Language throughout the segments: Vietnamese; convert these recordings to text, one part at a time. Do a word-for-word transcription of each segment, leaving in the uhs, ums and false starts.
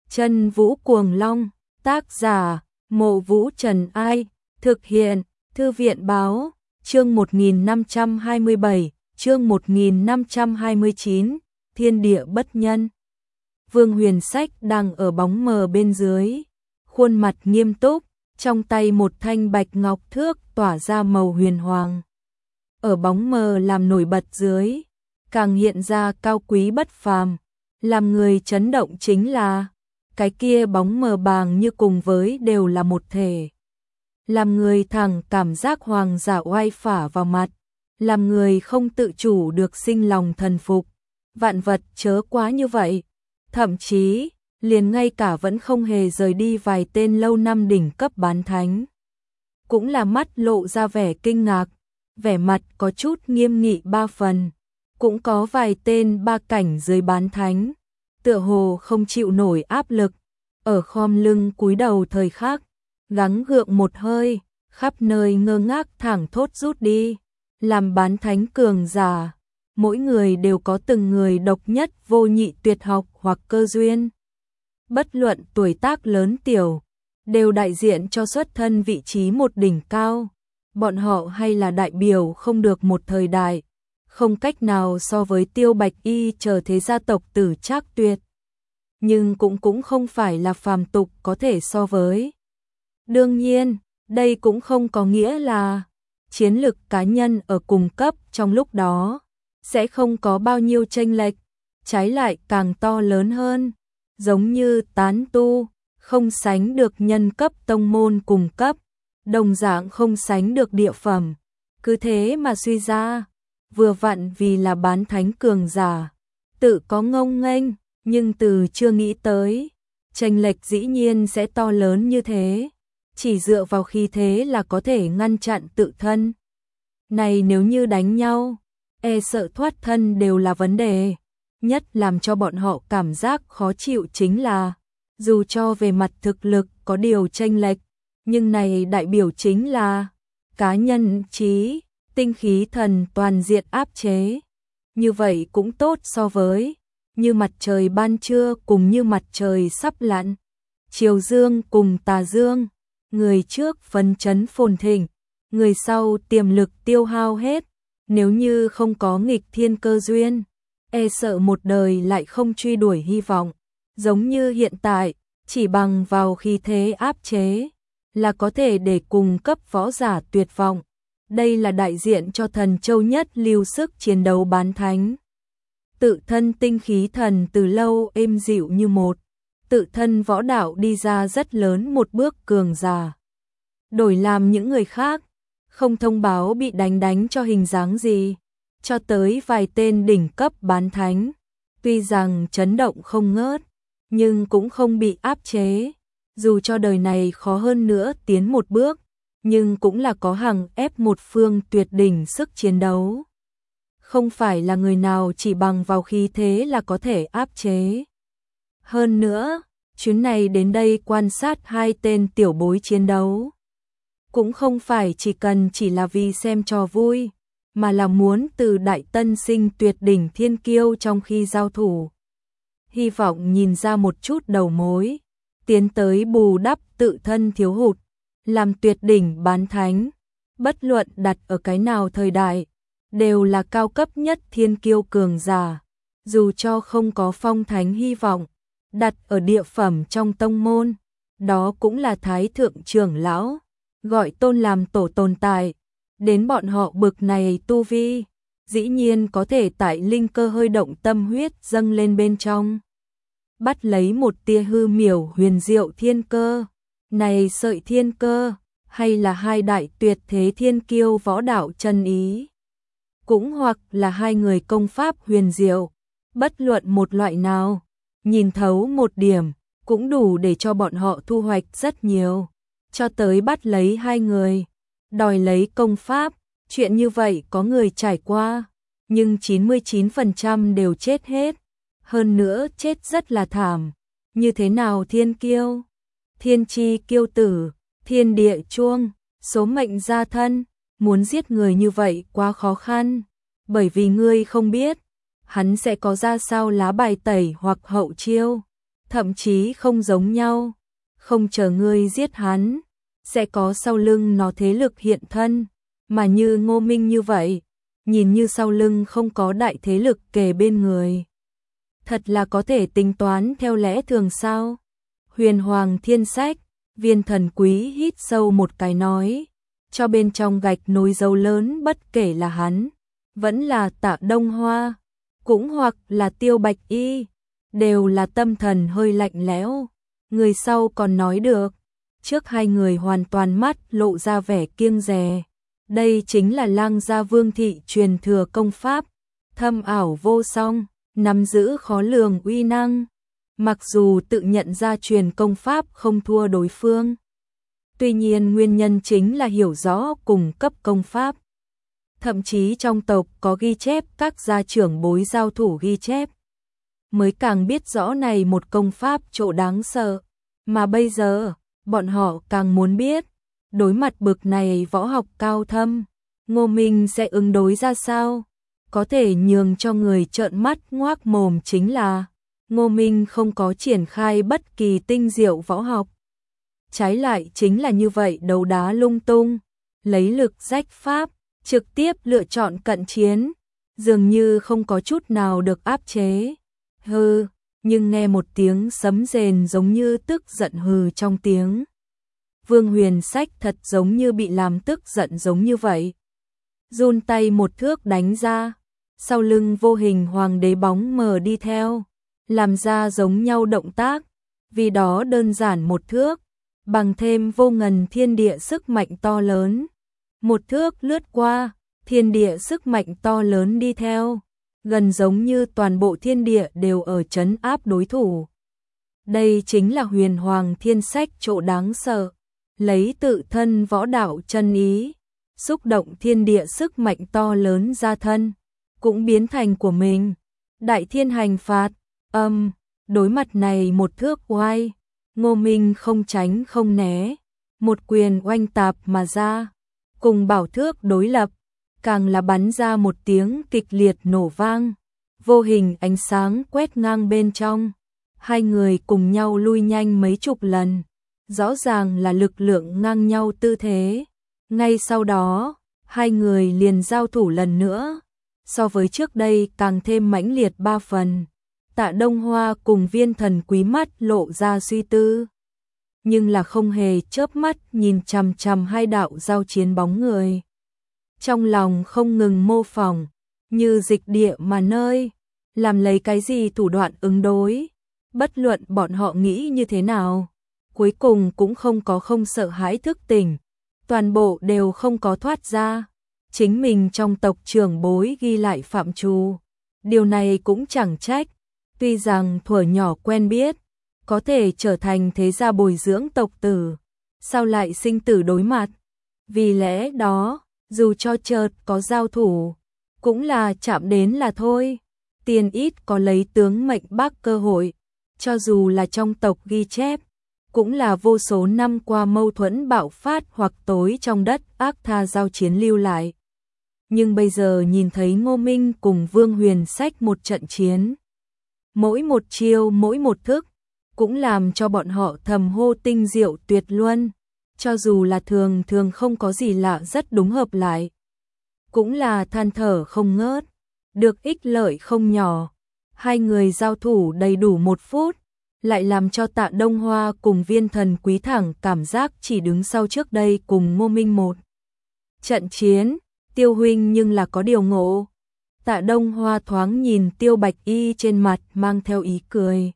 Chân Vũ Cuồng Long, tác giả, Mộ Vũ Trần Ai, thực hiện, Thư viện Báo, chương một nghìn năm trăm hai mươi bảy, chương một nghìn năm trăm hai mươi chín, Thiên Địa Bất Nhân. Vương Huyền Sách đang ở bóng mờ bên dưới, khuôn mặt nghiêm túc, trong tay một thanh bạch ngọc thước tỏa ra màu huyền hoàng. Ở bóng mờ làm nổi bật dưới, càng hiện ra cao quý bất phàm, làm người chấn động chính là cái kia bóng mờ bàng như cùng với đều là một thể. Làm người thẳng cảm giác hoàng giả oai phả vào mặt, làm người không tự chủ được sinh lòng thần phục. Vạn vật chớ quá như vậy, thậm chí, liền ngay cả vẫn không hề rời đi vài tên lâu năm đỉnh cấp bán thánh. Cũng là mắt lộ ra vẻ kinh ngạc, vẻ mặt có chút nghiêm nghị ba phần, cũng có vài tên ba cảnh dưới bán thánh, tựa hồ không chịu nổi áp lực, ở khom lưng cúi đầu thời khắc, gắng gượng một hơi, khắp nơi ngơ ngác thẳng thốt rút đi, làm bán thánh cường giả, mỗi người đều có từng người độc nhất vô nhị tuyệt học hoặc cơ duyên. Bất luận tuổi tác lớn tiểu, đều đại diện cho xuất thân vị trí một đỉnh cao, bọn họ hay là đại biểu không được một thời đại, không cách nào so với Tiêu Bạch Y chờ thế gia tộc tử Trác Tuyệt. Nhưng cũng cũng không phải là phàm tục có thể so với. Đương nhiên, đây cũng không có nghĩa là chiến lực cá nhân ở cùng cấp trong lúc đó sẽ không có bao nhiêu chênh lệch, trái lại càng to lớn hơn, giống như tán tu, không sánh được nhân cấp tông môn cùng cấp, đồng dạng không sánh được địa phẩm, cứ thế mà suy ra, vừa vặn vì là bán thánh cường giả, tự có ngông nghênh, nhưng từ chưa nghĩ tới, chênh lệch dĩ nhiên sẽ to lớn như thế, chỉ dựa vào khí thế là có thể ngăn chặn tự thân. Này nếu như đánh nhau, e sợ thoát thân đều là vấn đề, nhất làm cho bọn họ cảm giác khó chịu chính là, dù cho về mặt thực lực có điều chênh lệch, nhưng này đại biểu chính là cá nhân trí, tinh khí thần toàn diện áp chế. Như vậy cũng tốt so với như mặt trời ban trưa cùng như mặt trời sắp lặn, chiều dương cùng tà dương, người trước phấn chấn phồn thịnh, người sau tiềm lực tiêu hao hết, nếu như không có nghịch thiên cơ duyên, e sợ một đời lại không truy đuổi hy vọng, giống như hiện tại, chỉ bằng vào khí thế áp chế, là có thể để cùng cấp võ giả tuyệt vọng. Đây là đại diện cho thần châu nhất lưu sức chiến đấu bán thánh. Tự thân tinh khí thần từ lâu êm dịu như một, tự thân võ đạo đi ra rất lớn một bước cường giả. Đổi làm những người khác, không thông báo bị đánh đánh cho hình dáng gì, cho tới vài tên đỉnh cấp bán thánh, tuy rằng chấn động không ngớt, nhưng cũng không bị áp chế, dù cho đời này khó hơn nữa tiến một bước, nhưng cũng là có hàng ép một phương tuyệt đỉnh sức chiến đấu. Không phải là người nào chỉ bằng vào khí thế là có thể áp chế. Hơn nữa, chuyến này đến đây quan sát hai tên tiểu bối chiến đấu. Cũng không phải chỉ cần chỉ là vì xem trò vui, mà là muốn từ đại tân sinh tuyệt đỉnh thiên kiêu trong khi giao thủ. Hy vọng nhìn ra một chút đầu mối, tiến tới bù đắp tự thân thiếu hụt, làm tuyệt đỉnh bán thánh, bất luận đặt ở cái nào thời đại, đều là cao cấp nhất thiên kiêu cường giả, dù cho không có phong thánh hy vọng, đặt ở địa phẩm trong tông môn, đó cũng là thái thượng trưởng lão, gọi tôn làm tổ tồn tại, đến bọn họ bực này tu vi, dĩ nhiên có thể tại linh cơ hơi động tâm huyết dâng lên bên trong, bắt lấy một tia hư miểu huyền diệu thiên cơ, này sợi thiên cơ, hay là hai đại tuyệt thế thiên kiêu võ đạo chân ý, cũng hoặc là hai người công pháp huyền diệu, bất luận một loại nào, nhìn thấu một điểm, cũng đủ để cho bọn họ thu hoạch rất nhiều, cho tới bắt lấy hai người, đòi lấy công pháp, chuyện như vậy có người trải qua, nhưng chín mươi chín phần trăm đều chết hết, hơn nữa chết rất là thảm, như thế nào thiên kiêu, thiên chi kiêu tử, thiên địa chuông, số mệnh gia thân, muốn giết người như vậy quá khó khăn, bởi vì ngươi không biết, hắn sẽ có ra sao lá bài tẩy hoặc hậu chiêu, thậm chí không giống nhau, không chờ ngươi giết hắn, sẽ có sau lưng nó thế lực hiện thân, mà như Ngô Minh như vậy, nhìn như sau lưng không có đại thế lực kề bên người. Thật là có thể tính toán theo lẽ thường sao? Huyền Hoàng Thiên Sách, Viên Thần Quý hít sâu một cái nói, cho bên trong gạch nối dấu lớn bất kể là hắn, vẫn là Tạ Đông Hoa, cũng hoặc là Tiêu Bạch Y, đều là tâm thần hơi lạnh lẽo. Người sau còn nói được, trước hai người hoàn toàn mắt lộ ra vẻ kiêng dè. Đây chính là Lang gia Vương thị truyền thừa công pháp, thâm ảo vô song, nắm giữ khó lường uy năng. Mặc dù tự nhận ra truyền công pháp không thua đối phương, tuy nhiên nguyên nhân chính là hiểu rõ cùng cấp công pháp. Thậm chí trong tộc có ghi chép các gia trưởng bối giao thủ ghi chép, mới càng biết rõ này một công pháp chỗ đáng sợ. Mà bây giờ, bọn họ càng muốn biết, đối mặt bực này võ học cao thâm, Ngô Minh sẽ ứng đối ra sao? Có thể nhường cho người trợn mắt ngoác mồm chính là Ngô Minh không có triển khai bất kỳ tinh diệu võ học. Trái lại chính là như vậy đấu đá lung tung, lấy lực rách pháp, trực tiếp lựa chọn cận chiến, dường như không có chút nào được áp chế. Hừ, nhưng nghe một tiếng sấm rền giống như tức giận hừ trong tiếng. Vương Huyền Sách thật giống như bị làm tức giận giống như vậy. Run tay một thước đánh ra, sau lưng vô hình hoàng đế bóng mờ đi theo, làm ra giống nhau động tác, vì đó đơn giản một thước, bằng thêm vô ngần thiên địa sức mạnh to lớn. Một thước lướt qua, thiên địa sức mạnh to lớn đi theo, gần giống như toàn bộ thiên địa đều ở trấn áp đối thủ. Đây chính là Huyền Hoàng Thiên Sách chỗ đáng sợ, lấy tự thân võ đạo chân ý, xúc động thiên địa sức mạnh to lớn ra thân, cũng biến thành của mình. Đại thiên hành phạt, âm, đối mặt này một thước oai, Ngô Minh không tránh không né, một quyền oanh tạp mà ra, cùng bảo thước đối lập, càng là bắn ra một tiếng kịch liệt nổ vang, vô hình ánh sáng quét ngang bên trong, hai người cùng nhau lui nhanh mấy chục lần, rõ ràng là lực lượng ngang nhau tư thế. Ngay sau đó, hai người liền giao thủ lần nữa, so với trước đây càng thêm mãnh liệt ba phần. Tạ Đông Hoa cùng Viên Thần Quý mắt lộ ra suy tư, nhưng là không hề chớp mắt nhìn chằm chằm hai đạo giao chiến bóng người. Trong lòng không ngừng mô phỏng, như dịch địa mà nơi, làm lấy cái gì thủ đoạn ứng đối, bất luận bọn họ nghĩ như thế nào, cuối cùng cũng không có không sợ hãi thức tỉnh, toàn bộ đều không có thoát ra. Chính mình trong tộc trưởng bối ghi lại phạm trù, điều này cũng chẳng trách, tuy rằng thuở nhỏ quen biết, có thể trở thành thế gia bồi dưỡng tộc tử, sao lại sinh tử đối mặt. Vì lẽ đó, dù cho chợt có giao thủ, cũng là chạm đến là thôi, tiền ít có lấy tướng mệnh bác cơ hội, cho dù là trong tộc ghi chép, cũng là vô số năm qua mâu thuẫn bạo phát hoặc tối trong đất ác tha giao chiến lưu lại. Nhưng bây giờ nhìn thấy Ngô Minh cùng Vương Huyền Sách một trận chiến, mỗi một chiêu mỗi một thức, cũng làm cho bọn họ thầm hô tinh diệu tuyệt luân, cho dù là thường thường không có gì lạ rất đúng hợp lại. Cũng là than thở không ngớt, được ích lợi không nhỏ. Hai người giao thủ đầy đủ một phút, lại làm cho Tạ Đông Hoa cùng Viên Thần Quý thẳng cảm giác chỉ đứng sau trước đây cùng Ngô Minh một trận chiến. Tiêu huynh nhưng là có điều ngộ. Tạ Đông Hoa thoáng nhìn Tiêu Bạch Y trên mặt mang theo ý cười,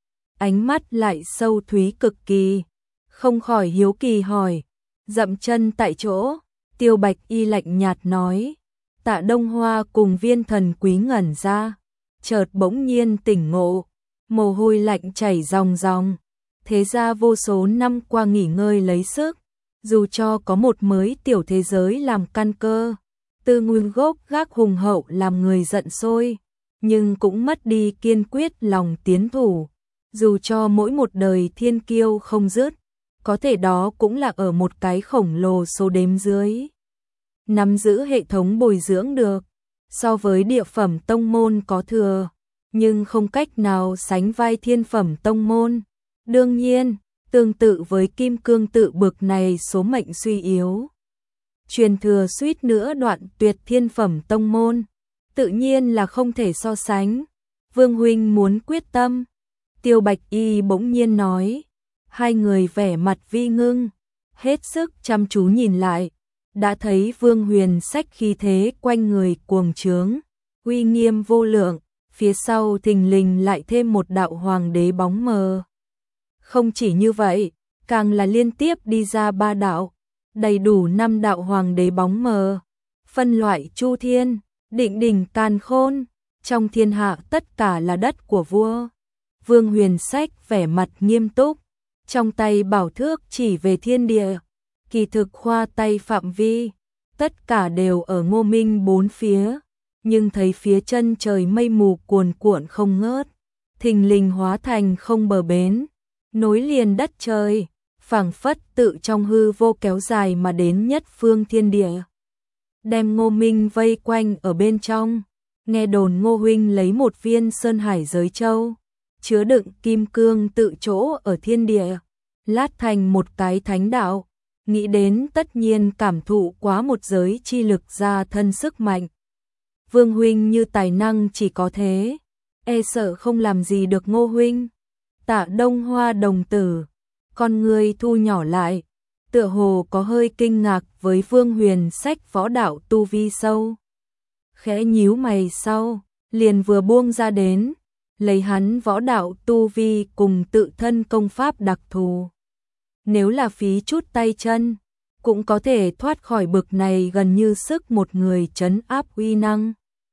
ánh mắt lại sâu thúy cực kỳ, không khỏi hiếu kỳ hỏi. Dậm chân tại chỗ, Tiêu Bạch Y lạnh nhạt nói. Tạ Đông Hoa cùng Viên Thần Quý ngẩn ra, chợt bỗng nhiên tỉnh ngộ, mồ hôi lạnh chảy ròng ròng. Thế ra vô số năm qua nghỉ ngơi lấy sức, dù cho có một mới tiểu thế giới làm căn cơ, từ nguyên gốc gác hùng hậu làm người giận sôi, nhưng cũng mất đi kiên quyết lòng tiến thủ. Dù cho mỗi một đời thiên kiêu không dứt, có thể đó cũng là ở một cái khổng lồ số đếm dưới. Nắm giữ hệ thống bồi dưỡng được, so với địa phẩm tông môn có thừa, nhưng không cách nào sánh vai thiên phẩm tông môn. Đương nhiên, tương tự với kim cương tự bực này số mệnh suy yếu, truyền thừa suýt nữa đoạn tuyệt thiên phẩm tông môn, tự nhiên là không thể so sánh. Vương huynh muốn quyết tâm. Tiêu Bạch Y bỗng nhiên nói. Hai người vẻ mặt vi ngưng, hết sức chăm chú nhìn lại, đã thấy Vương Huyền Sách khí thế quanh người cuồng trướng, uy nghiêm vô lượng, phía sau thình lình lại thêm một đạo hoàng đế bóng mờ. Không chỉ như vậy, càng là liên tiếp đi ra ba đạo, đầy đủ năm đạo hoàng đế bóng mờ, phân loại chu thiên, định đỉnh càn khôn, trong thiên hạ tất cả là đất của vua. Vương Huyền Sách vẻ mặt nghiêm túc, trong tay bảo thước chỉ về thiên địa, kỳ thực khoa tay phạm vi, tất cả đều ở Ngô Minh bốn phía, nhưng thấy phía chân trời mây mù cuồn cuộn không ngớt, thình lình hóa thành không bờ bến, nối liền đất trời, phảng phất tự trong hư vô kéo dài mà đến nhất phương thiên địa, đem Ngô Minh vây quanh ở bên trong. Nghe đồn Ngô huynh lấy một viên Sơn Hải Giới Châu, chứa đựng kim cương tự chỗ ở thiên địa, lát thành một cái thánh đạo, nghĩ đến tất nhiên cảm thụ quá một giới chi lực ra thân sức mạnh. Vương huynh như tài năng chỉ có thế, e sợ không làm gì được Ngô huynh. Tạ Đông Hoa đồng tử, con người thu nhỏ lại, tựa hồ có hơi kinh ngạc với Vương Huyền Sách võ đạo tu vi sâu. Khẽ nhíu mày sau, liền vừa buông ra đến, lấy hắn võ đạo tu vi cùng tự thân công pháp đặc thù. Nếu là phí chút tay chân, cũng có thể thoát khỏi bực này gần như sức một người trấn áp uy năng.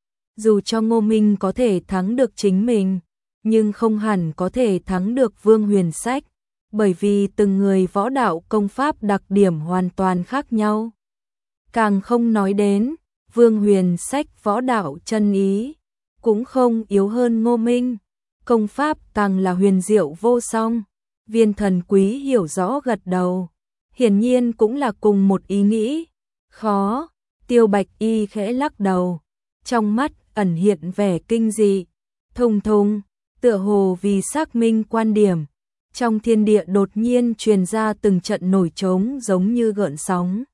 Dù cho Ngô Minh có thể thắng được chính mình, nhưng không hẳn có thể thắng được Vương Huyền Sách, bởi vì từng người võ đạo công pháp đặc điểm hoàn toàn khác nhau. Càng không nói đến, Vương Huyền Sách võ đạo chân ý, cũng không yếu hơn Ngô Minh, công pháp càng là huyền diệu vô song. Viên Thần Quý hiểu rõ gật đầu, hiển nhiên cũng là cùng một ý nghĩ. Khó, Tiêu Bạch Y khẽ lắc đầu, trong mắt ẩn hiện vẻ kinh dị, thùng thùng, tựa hồ vì xác minh quan điểm. Trong thiên địa đột nhiên truyền ra từng trận nổi trống giống như gợn sóng.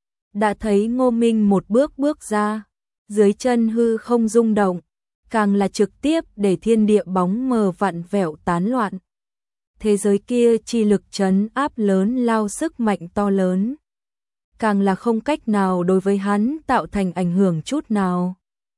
Đã thấy Ngô Minh một bước bước ra, dưới chân hư không rung động, càng là trực tiếp để thiên địa bóng mờ vặn vẹo tán loạn. Thế giới kia chi lực trấn áp lớn lao sức mạnh to lớn, càng là không cách nào đối với hắn tạo thành ảnh hưởng chút nào.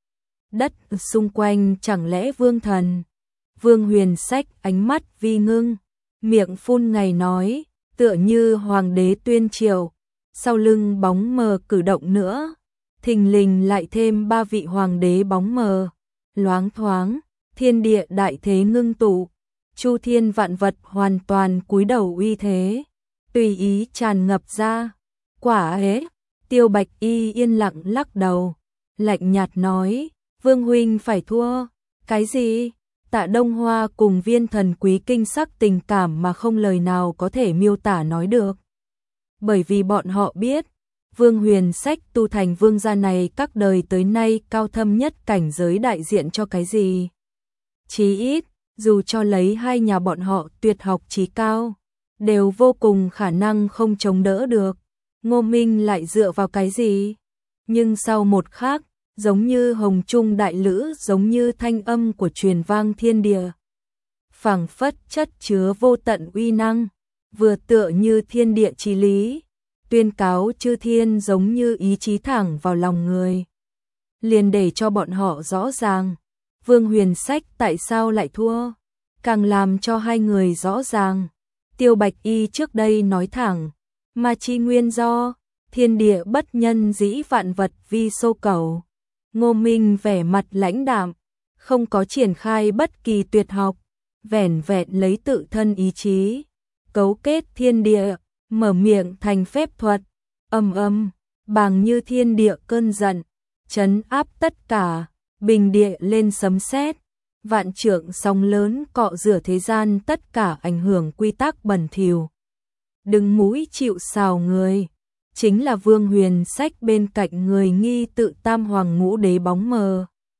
Đất xung quanh chẳng lẽ vương thần? Vương Huyền Sách ánh mắt vi ngưng, miệng phun ngày nói, tựa như hoàng đế tuyên triều, sau lưng bóng mờ cử động nữa, thình lình lại thêm ba vị hoàng đế bóng mờ, loáng thoáng, thiên địa đại thế ngưng tụ, chu thiên vạn vật hoàn toàn cúi đầu uy thế, tùy ý tràn ngập ra. Quả ấy, Tiêu Bạch Y yên lặng lắc đầu, lạnh nhạt nói, Vương huynh phải thua. Cái gì? Tạ Đông Hoa cùng Viên Thần Quý kinh sắc tình cảm mà không lời nào có thể miêu tả nói được. Bởi vì bọn họ biết, Vương Huyền Sách tu thành vương gia này các đời tới nay cao thâm nhất cảnh giới đại diện cho cái gì. Chí ít, dù cho lấy hai nhà bọn họ tuyệt học chí cao, đều vô cùng khả năng không chống đỡ được. Ngô Minh lại dựa vào cái gì? Nhưng sau một khắc, giống như hồng trung đại lữ, giống như thanh âm của truyền vang thiên địa, phảng phất chất chứa vô tận uy năng, vừa tựa như thiên địa chí lý, tuyên cáo chư thiên giống như ý chí thẳng vào lòng người. Liền để cho bọn họ rõ ràng, Vương Huyền Sách tại sao lại thua, càng làm cho hai người rõ ràng. Tiêu Bạch Y trước đây nói thẳng, mà chi nguyên do, thiên địa bất nhân dĩ vạn vật vi sô cầu. Ngô Minh vẻ mặt lãnh đạm, không có triển khai bất kỳ tuyệt học, vẻn vẹn lấy tự thân ý chí, cấu kết thiên địa, mở miệng thành phép thuật, âm âm, bàng như thiên địa cơn giận, trấn áp tất cả, bình địa lên sấm sét, vạn trượng sóng lớn cọ rửa thế gian tất cả ảnh hưởng quy tắc bẩn thỉu. Đứng mũi chịu sào người, chính là Vương Huyền Sách bên cạnh người nghi tự tam hoàng ngũ đế bóng mờ.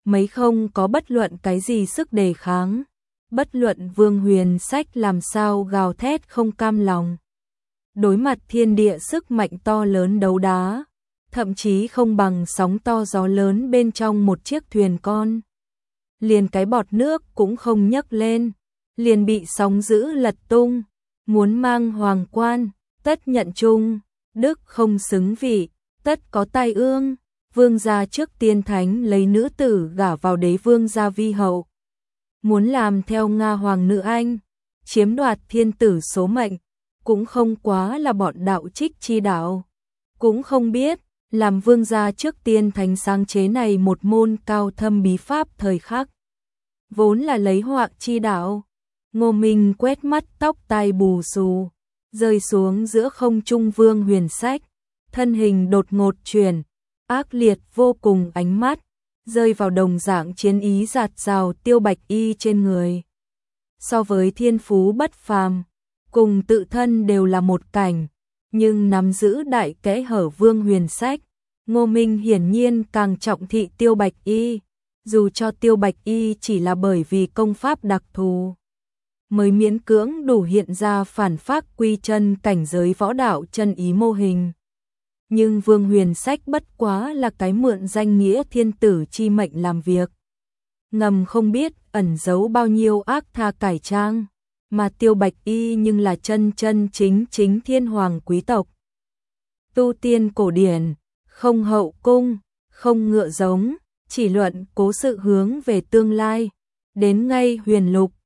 mấy không có bất luận cái gì sức đề kháng. Bất luận Vương Huyền Sách làm sao gào thét không cam lòng. Đối mặt thiên địa sức mạnh to lớn đấu đá, thậm chí không bằng sóng to gió lớn bên trong một chiếc thuyền con. Liền cái bọt nước cũng không nhấc lên, liền bị sóng dữ lật tung, muốn mang hoàng quan, tất nhận chung, đức không xứng vị, tất có tai ương. Vương gia trước tiên thánh lấy nữ tử gả vào đế vương gia vi hậu. Muốn làm theo Nga hoàng nữ Anh, chiếm đoạt thiên tử số mệnh, cũng không quá là bọn đạo trích chi đạo. Cũng không biết, làm vương gia trước tiên thánh sáng chế này một môn cao thâm bí pháp thời khắc. Vốn là lấy họa chi đạo. Ngô Minh quét mắt tóc tai bù xù, rơi xuống giữa không trung Vương Huyền Sách, thân hình đột ngột chuyển, ác liệt vô cùng ánh mắt, rơi vào đồng dạng chiến ý giạt rào Tiêu Bạch Y trên người. So với thiên phú bất phàm, cùng tự thân đều là một cảnh, nhưng nắm giữ đại kẽ hở Vương Huyền Sách, Ngô Minh hiển nhiên càng trọng thị Tiêu Bạch Y, dù cho Tiêu Bạch Y chỉ là bởi vì công pháp đặc thù, mới miễn cưỡng đủ hiện ra phản phác quy chân cảnh giới võ đạo chân ý mô hình. Nhưng Vương Huyền Sách bất quá là cái mượn danh nghĩa thiên tử chi mệnh làm việc. Ngầm không biết ẩn giấu bao nhiêu ác tha cải trang, mà Tiêu Bạch Y nhưng là chân chân chính chính thiên hoàng quý tộc. Tu tiên cổ điển, không hậu cung, không ngựa giống, chỉ luận cố sự hướng về tương lai. Đến ngay huyền lục,